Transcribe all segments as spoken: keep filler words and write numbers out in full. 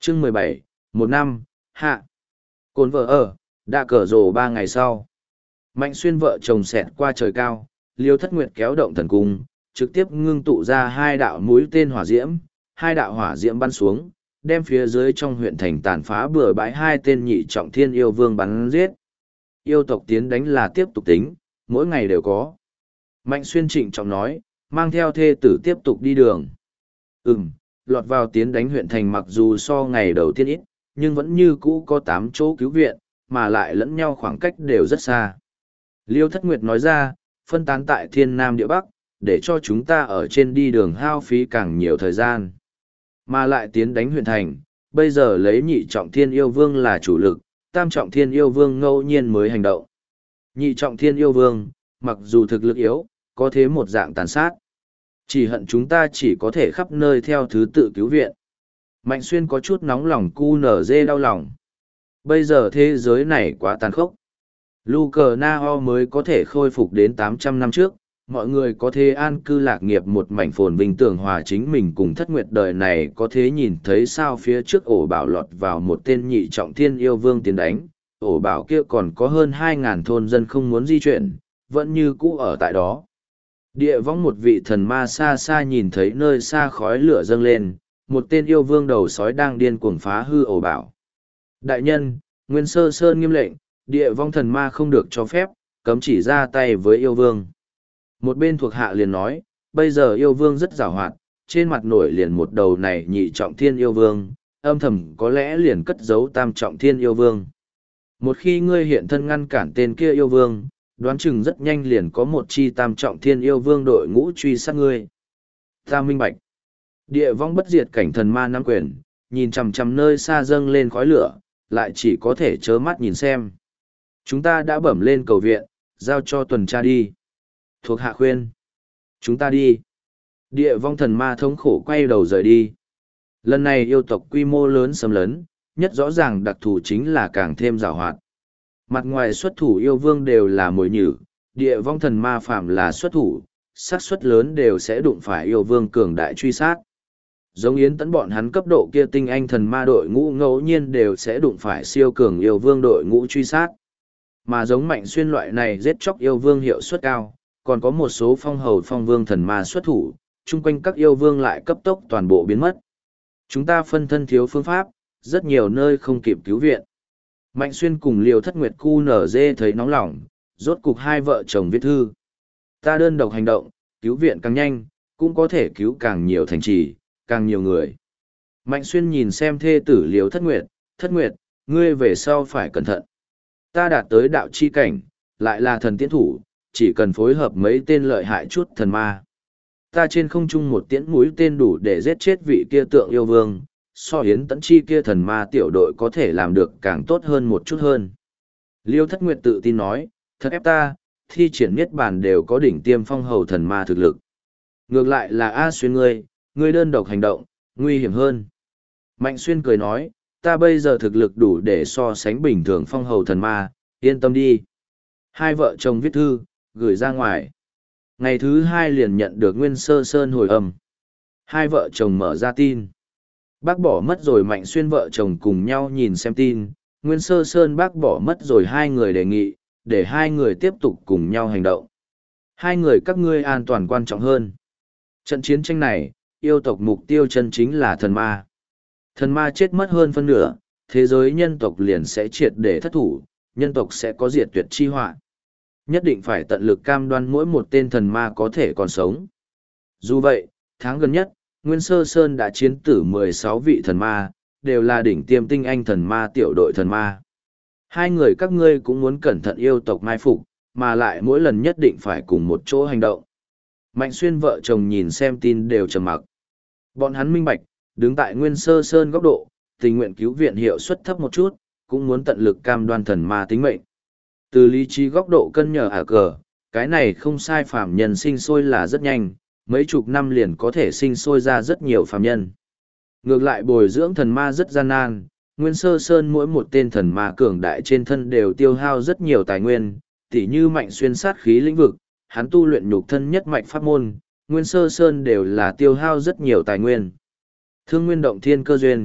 chương mười bảy, một năm, hạ. Cồn vợ ở, đã cờ rồ ba ngày sau. Mạnh Xuyên vợ chồng xẹt qua trời cao, Liêu Thất Nguyệt kéo động thần cung, trực tiếp ngưng tụ ra hai đạo mũi tên hỏa diễm, hai đạo hỏa diễm bắn xuống, đem phía dưới trong huyện thành tàn phá bừa bãi hai tên nhị trọng thiên yêu vương bắn giết. Yêu tộc tiến đánh là tiếp tục tính, mỗi ngày đều có. Mạnh Xuyên trịnh trọng nói, mang theo thê tử tiếp tục đi đường. Ừm, lọt vào tiến đánh huyện thành mặc dù so ngày đầu tiên ít, nhưng vẫn như cũ có tám chỗ cứu viện, mà lại lẫn nhau khoảng cách đều rất xa. Liêu Thất Nguyệt nói ra, phân tán tại thiên nam địa bắc, để cho chúng ta ở trên đi đường hao phí càng nhiều thời gian. Mà lại tiến đánh huyện thành, bây giờ lấy nhị trọng thiên yêu vương là chủ lực, tam trọng thiên yêu vương ngẫu nhiên mới hành động. Nhị trọng thiên yêu vương, mặc dù thực lực yếu, có thế một dạng tàn sát. Chỉ hận chúng ta chỉ có thể khắp nơi theo thứ tự cứu viện. Mạnh Xuyên có chút nóng lòng cu nở dê đau lòng. Bây giờ thế giới này quá tàn khốc. Lu cờ na ho mới có thể khôi phục đến tám trăm năm trước, mọi người có thể an cư lạc nghiệp một mảnh phồn vinh tưởng hòa, chính mình cùng Thất Nguyệt đời này có thể nhìn thấy sao phía trước ổ bảo lọt vào một tên nhị trọng thiên yêu vương tiến đánh, ổ bảo kia còn có hơn hai ngàn thôn dân không muốn di chuyển, vẫn như cũ ở tại đó. Địa võng một vị thần ma xa xa nhìn thấy nơi xa khói lửa dâng lên, một tên yêu vương đầu sói đang điên cuồng phá hư ổ bảo. Đại nhân, Nguyên Sơ Sơn nghiêm lệnh, địa vong thần ma không được cho phép, cấm chỉ ra tay với yêu vương. Một bên thuộc hạ liền nói, bây giờ yêu vương rất giàu hoạt, trên mặt nổi liền một đầu này nhị trọng thiên yêu vương, âm thầm có lẽ liền cất giấu tam trọng thiên yêu vương. Một khi ngươi hiện thân ngăn cản tên kia yêu vương, đoán chừng rất nhanh liền có một chi tam trọng thiên yêu vương đội ngũ truy sát ngươi. Ta minh bạch. Địa vong bất diệt cảnh thần ma nắm quyền, nhìn chằm chằm nơi xa dâng lên khói lửa, lại chỉ có thể trơ mắt nhìn xem. Chúng ta đã bẩm lên cầu viện, giao cho tuần tra đi. Thuộc hạ khuyên. Chúng ta đi. Địa vong thần ma thống khổ quay đầu rời đi. Lần này yêu tộc quy mô lớn xâm lấn, nhất rõ ràng đặc thù chính là càng thêm giàu hoạt. Mặt ngoài xuất thủ yêu vương đều là mồi nhử, địa vong thần ma phạm là xuất thủ, xác suất lớn đều sẽ đụng phải yêu vương cường đại truy sát. Giống Yến Tấn bọn hắn cấp độ kia tinh anh thần ma đội ngũ ngẫu nhiên đều sẽ đụng phải siêu cường yêu vương đội ngũ truy sát. Mà giống Mạnh Xuyên loại này giết chóc yêu vương hiệu suất cao, còn có một số phong hầu phong vương thần ma xuất thủ, chung quanh các yêu vương lại cấp tốc toàn bộ biến mất. Chúng ta phân thân thiếu phương pháp, rất nhiều nơi không kịp cứu viện. Mạnh Xuyên cùng Liêu Thất Nguyệt cu nở dê thấy nóng lòng, rốt cục hai vợ chồng viết thư. Ta đơn độc hành động, cứu viện càng nhanh, cũng có thể cứu càng nhiều thành trì, càng nhiều người. Mạnh Xuyên nhìn xem thê tử Liêu Thất Nguyệt, Thất Nguyệt, ngươi về sau phải cẩn thận. Ta đạt tới đạo chi cảnh, lại là thần tiễn thủ, chỉ cần phối hợp mấy tên lợi hại chút thần ma. Ta trên không trung một tiễn mũi tên đủ để giết chết vị kia tượng yêu vương, so Yến Tẫn chi kia thần ma tiểu đội có thể làm được càng tốt hơn một chút hơn. Liêu Thất Nguyệt tự tin nói, thật ép ta, thi triển niết bàn đều có đỉnh tiêm phong hầu thần ma thực lực. Ngược lại là A Xuyên ngươi, ngươi đơn độc hành động, nguy hiểm hơn. Mạnh Xuyên cười nói, ta bây giờ thực lực đủ để so sánh bình thường phong hầu thần ma, yên tâm đi. Hai vợ chồng viết thư, gửi ra ngoài. Ngày thứ hai liền nhận được Nguyên Sơ Sơn hồi âm. Hai vợ chồng mở ra tin. Bác bỏ mất rồi Mạnh Xuyên vợ chồng cùng nhau nhìn xem tin. Nguyên Sơ Sơn bác bỏ mất rồi hai người đề nghị, để hai người tiếp tục cùng nhau hành động. Hai người các ngươi an toàn quan trọng hơn. Trận chiến tranh này, yêu tộc mục tiêu chân chính là thần ma. Thần ma chết mất hơn phân nửa, thế giới nhân tộc liền sẽ triệt để thất thủ, nhân tộc sẽ có diệt tuyệt chi họa. Nhất định phải tận lực cam đoan mỗi một tên thần ma có thể còn sống. Dù vậy, tháng gần nhất, Nguyên Sơ Sơn đã chiến tử mười sáu vị thần ma, đều là đỉnh tiêm tinh anh thần ma tiểu đội thần ma. Hai người các ngươi cũng muốn cẩn thận yêu tộc mai phục, mà lại mỗi lần nhất định phải cùng một chỗ hành động. Mạnh Xuyên vợ chồng nhìn xem tin đều trầm mặc. Bọn hắn minh bạch, đứng tại Nguyên Sơ Sơn góc độ, tình nguyện cứu viện hiệu suất thấp một chút, cũng muốn tận lực cam đoan thần ma tính mệnh. Từ lý trí góc độ cân nhờ ả cờ, cái này không sai, phàm nhân sinh sôi là rất nhanh, mấy chục năm liền có thể sinh sôi ra rất nhiều phàm nhân. Ngược lại bồi dưỡng thần ma rất gian nan, Nguyên Sơ Sơn mỗi một tên thần ma cường đại trên thân đều tiêu hao rất nhiều tài nguyên, tỉ như Mạnh Xuyên sát khí lĩnh vực, hắn tu luyện nhục thân nhất mạnh pháp môn, Nguyên Sơ Sơn đều là tiêu hao rất nhiều tài nguyên. Thương nguyên động thiên cơ duyên,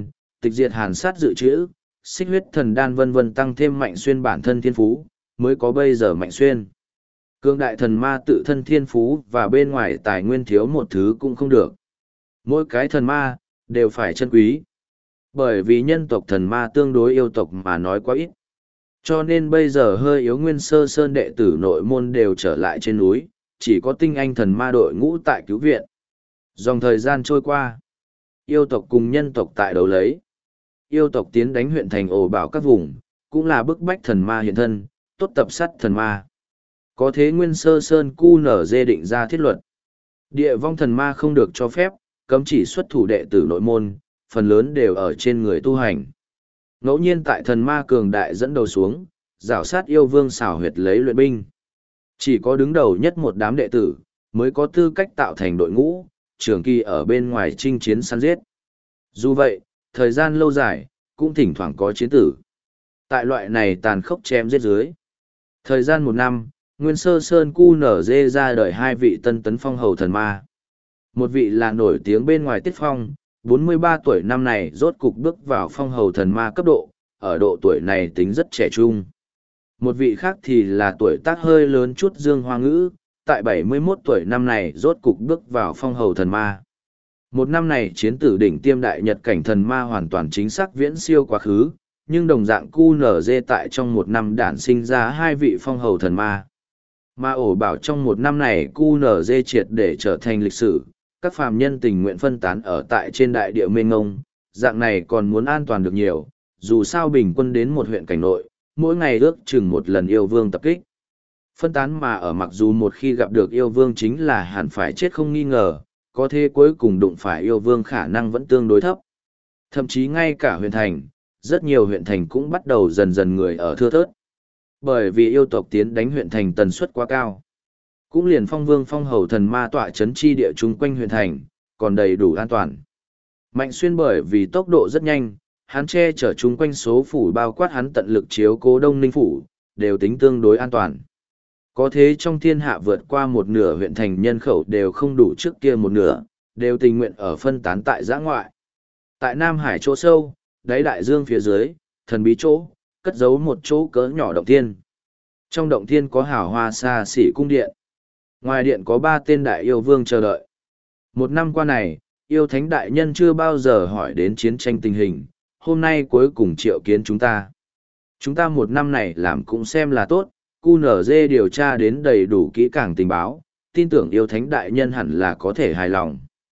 tịch diệt hàn sát dự trữ, xích huyết thần đan vân vân tăng thêm Mạnh Xuyên bản thân thiên phú, mới có bây giờ Mạnh Xuyên. Cương đại thần ma tự thân thiên phú và bên ngoài tài nguyên thiếu một thứ cũng không được. Mỗi cái thần ma, đều phải chân quý. Bởi vì nhân tộc thần ma tương đối yêu tộc mà nói quá ít. Cho nên bây giờ hơi yếu nguyên sơ sơn đệ tử nội môn đều trở lại trên núi, chỉ có tinh anh thần ma đội ngũ tại cứu viện. Dòng thời gian trôi qua, yêu tộc cùng nhân tộc tại đấu lấy. Yêu tộc tiến đánh huyện thành ổ bảo các vùng, cũng là bức bách thần ma hiện thân, tốt tập sát thần ma. Có thế nguyên sơ sơn cu nở dê định ra thiết luật. Địa vong thần ma không được cho phép, cấm chỉ xuất thủ đệ tử nội môn, phần lớn đều ở trên người tu hành. Ngẫu nhiên tại thần ma cường đại dẫn đầu xuống, rảo sát yêu vương xảo huyệt lấy luyện binh. Chỉ có đứng đầu nhất một đám đệ tử, mới có tư cách tạo thành đội ngũ, trường kỳ ở bên ngoài chinh chiến săn giết. Dù vậy, thời gian lâu dài, cũng thỉnh thoảng có chiến tử. Tại loại này tàn khốc chém giết dưới. Thời gian một năm, Nguyên Sơ Sơn cu nở dê ra đời hai vị tân tấn phong hầu thần ma. Một vị là nổi tiếng bên ngoài Tiết Phong, bốn mươi ba tuổi năm này rốt cục bước vào phong hầu thần ma cấp độ, ở độ tuổi này tính rất trẻ trung. Một vị khác thì là tuổi tác hơi lớn chút Dương Hoa Ngữ, tại bảy mươi mốt tuổi năm này rốt cục bước vào phong hầu thần ma. Một năm này chiến tử đỉnh tiêm đại nhật cảnh thần ma hoàn toàn chính xác viễn siêu quá khứ, nhưng đồng dạng cu nở dê tại trong một năm đản sinh ra hai vị phong hầu thần ma. Mà ổ bảo trong một năm này cu nở dê triệt để trở thành lịch sử, các phàm nhân tình nguyện phân tán ở tại trên đại địa mênh ngông, dạng này còn muốn an toàn được nhiều, dù sao bình quân đến một huyện cảnh nội, mỗi ngày ước chừng một lần yêu vương tập kích. Phân tán mà ở mặc dù một khi gặp được yêu vương chính là hẳn phải chết không nghi ngờ, có thế cuối cùng đụng phải yêu vương khả năng vẫn tương đối thấp. Thậm chí ngay cả huyện thành, rất nhiều huyện thành cũng bắt đầu dần dần người ở thưa thớt. Bởi vì yêu tộc tiến đánh huyện thành tần suất quá cao. Cũng liền phong vương phong hầu thần ma tọa chấn chi địa chung quanh huyện thành, còn đầy đủ an toàn. Mạnh Xuyên bởi vì tốc độ rất nhanh, hắn che chở chung quanh số phủ bao quát hắn tận lực chiếu cố Đông Ninh phủ, đều tính tương đối an toàn. Có thế trong thiên hạ vượt qua một nửa huyện thành nhân khẩu đều không đủ trước kia một nửa, đều tình nguyện ở phân tán tại giã ngoại. Tại Nam Hải chỗ sâu, đáy đại dương phía dưới, thần bí chỗ, cất giấu một chỗ cỡ nhỏ động thiên. Trong động thiên có hào hoa xa xỉ cung điện. Ngoài điện có ba tên đại yêu vương chờ đợi. Một năm qua này, yêu thánh đại nhân chưa bao giờ hỏi đến chiến tranh tình hình, hôm nay cuối cùng triệu kiến chúng ta. Chúng ta một năm này làm cũng xem là tốt, cu nở dê điều tra đến đầy đủ kỹ càng tình báo, tin tưởng yêu thánh đại nhân hẳn là có thể hài lòng.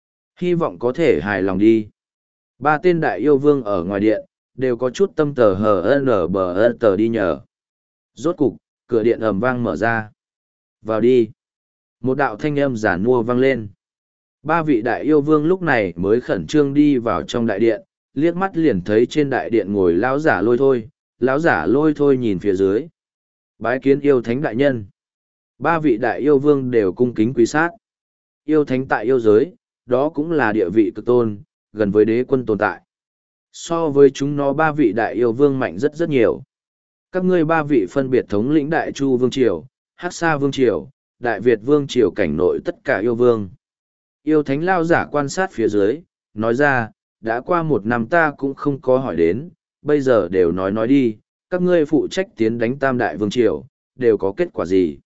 Hy vọng có thể hài lòng đi. Ba tên đại yêu vương ở ngoài điện, đều có chút tâm tờ hờ nở bờ tờ đi nhờ. Rốt cục, cửa điện ầm vang mở ra. Vào đi. Một đạo thanh âm giả nua vang lên. Ba vị đại yêu vương lúc này mới khẩn trương đi vào trong đại điện, liếc mắt liền thấy trên đại điện ngồi lão giả lôi thôi, lão giả lôi thôi nhìn phía dưới. Bái kiến yêu thánh đại nhân. Ba vị đại yêu vương đều cung kính quý sát. Yêu thánh tại yêu giới, đó cũng là địa vị cực tôn, gần với đế quân tồn tại. So với chúng nó ba vị đại yêu vương mạnh rất rất nhiều. Các ngươi ba vị phân biệt thống lĩnh Đại Chu Vương Triều, Hắc Sa Vương Triều, Đại Việt Vương Triều cảnh nội tất cả yêu vương. Yêu thánh lao giả quan sát phía dưới, nói ra, đã qua một năm ta cũng không có hỏi đến, bây giờ đều nói nói đi, các ngươi phụ trách tiến đánh Tam Đại Vương Triều, đều có kết quả gì?